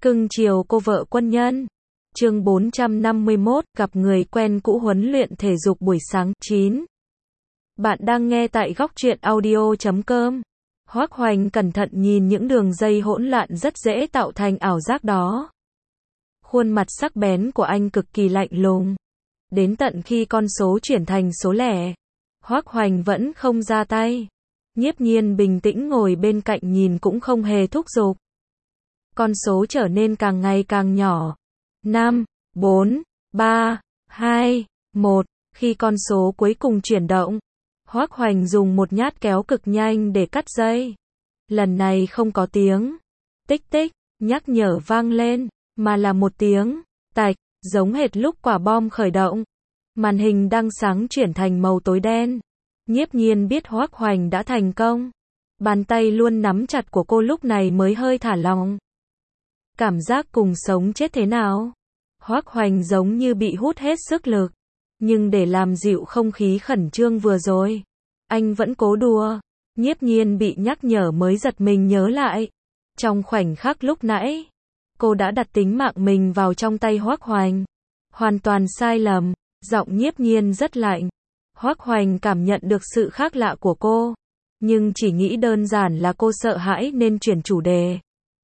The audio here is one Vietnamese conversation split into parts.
Cưng chiều cô vợ quân nhân. Chương 451, gặp người quen cũ huấn luyện thể dục buổi sáng. 9. Bạn đang nghe tại góc truyện audio.com. Hoắc Hoành cẩn thận nhìn những đường dây hỗn loạn rất dễ tạo thành ảo giác đó. Khuôn mặt sắc bén của anh cực kỳ lạnh lùng. Đến tận khi con số chuyển thành số lẻ, Hoắc Hoành vẫn không ra tay. Nhiếp Nhiên bình tĩnh ngồi bên cạnh nhìn cũng không hề thúc giục. Con số trở nên càng ngày càng nhỏ. 5, 4, 3, 2, 1. Khi con số cuối cùng chuyển động, Hoắc Hoành dùng một nhát kéo cực nhanh để cắt dây. Lần này không có tiếng tích tích, nhắc nhở vang lên, mà là một tiếng tạch, giống hệt lúc quả bom khởi động. Màn hình đang sáng chuyển thành màu tối đen. Nhiếp Nhiên biết Hoắc Hoành đã thành công. Bàn tay luôn nắm chặt của cô lúc này mới hơi thả lỏng. Cảm giác cùng sống chết thế nào? Hoắc Hoành giống như bị hút hết sức lực. Nhưng để làm dịu không khí khẩn trương vừa rồi, anh vẫn cố đùa. Nhiếp Nhiên bị nhắc nhở mới giật mình nhớ lại. Trong khoảnh khắc lúc nãy, cô đã đặt tính mạng mình vào trong tay Hoắc Hoành. Hoàn toàn sai lầm. Giọng Nhiếp Nhiên rất lạnh. Hoắc Hoành cảm nhận được sự khác lạ của cô, nhưng chỉ nghĩ đơn giản là cô sợ hãi nên chuyển chủ đề.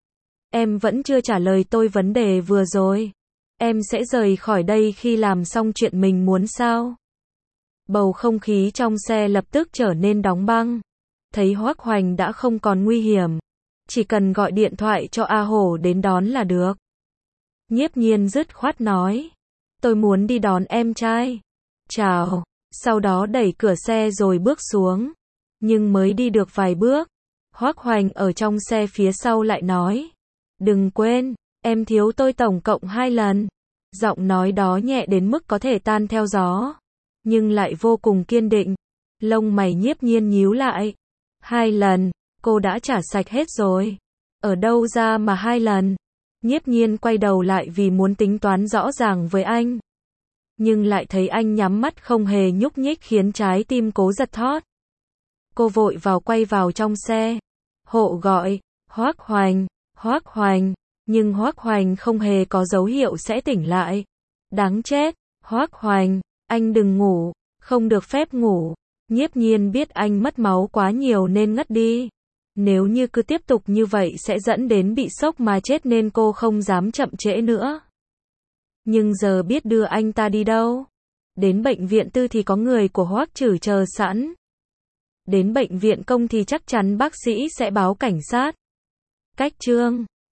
Em vẫn chưa trả lời tôi vấn đề vừa rồi. Em sẽ rời khỏi đây khi làm xong chuyện mình muốn sao? Bầu không khí trong xe lập tức trở nên đóng băng. Thấy Hoắc Hoành đã không còn nguy hiểm, chỉ cần gọi điện thoại cho A Hổ đến đón là được. Nhiếp Nhiên dứt khoát nói, tôi muốn đi đón em trai. Chào. Sau đó đẩy cửa xe rồi bước xuống. Nhưng mới đi được vài bước, Hoắc Hoành ở trong xe phía sau lại nói, đừng quên, em thiếu tôi tổng cộng 2 lần. Giọng nói đó nhẹ đến mức có thể tan theo gió, nhưng lại vô cùng kiên định. Lông mày Nhiếp Nhiên nhíu lại. 2 lần, cô đã trả sạch hết rồi. Ở đâu ra mà 2 lần? Nhiếp Nhiên quay đầu lại vì muốn tính toán rõ ràng với anh. Nhưng lại thấy anh nhắm mắt không hề nhúc nhích khiến trái tim cố giật thót. Cô vội quay vào trong xe. Hộ gọi, Hoắc Hoành, Hoắc Hoành. Nhưng Hoắc Hoành không hề có dấu hiệu sẽ tỉnh lại. Đáng chết, Hoắc Hoành, anh đừng ngủ, không được phép ngủ. Nhiếp Nhiên biết anh mất máu quá nhiều nên ngất đi. Nếu như cứ tiếp tục như vậy sẽ dẫn đến bị sốc mà chết nên cô không dám chậm trễ nữa. Nhưng giờ biết đưa anh ta đi đâu? Đến bệnh viện tư thì có người của Hoắc Trử chờ sẵn. Đến bệnh viện công thì chắc chắn bác sĩ sẽ báo cảnh sát. Cách chương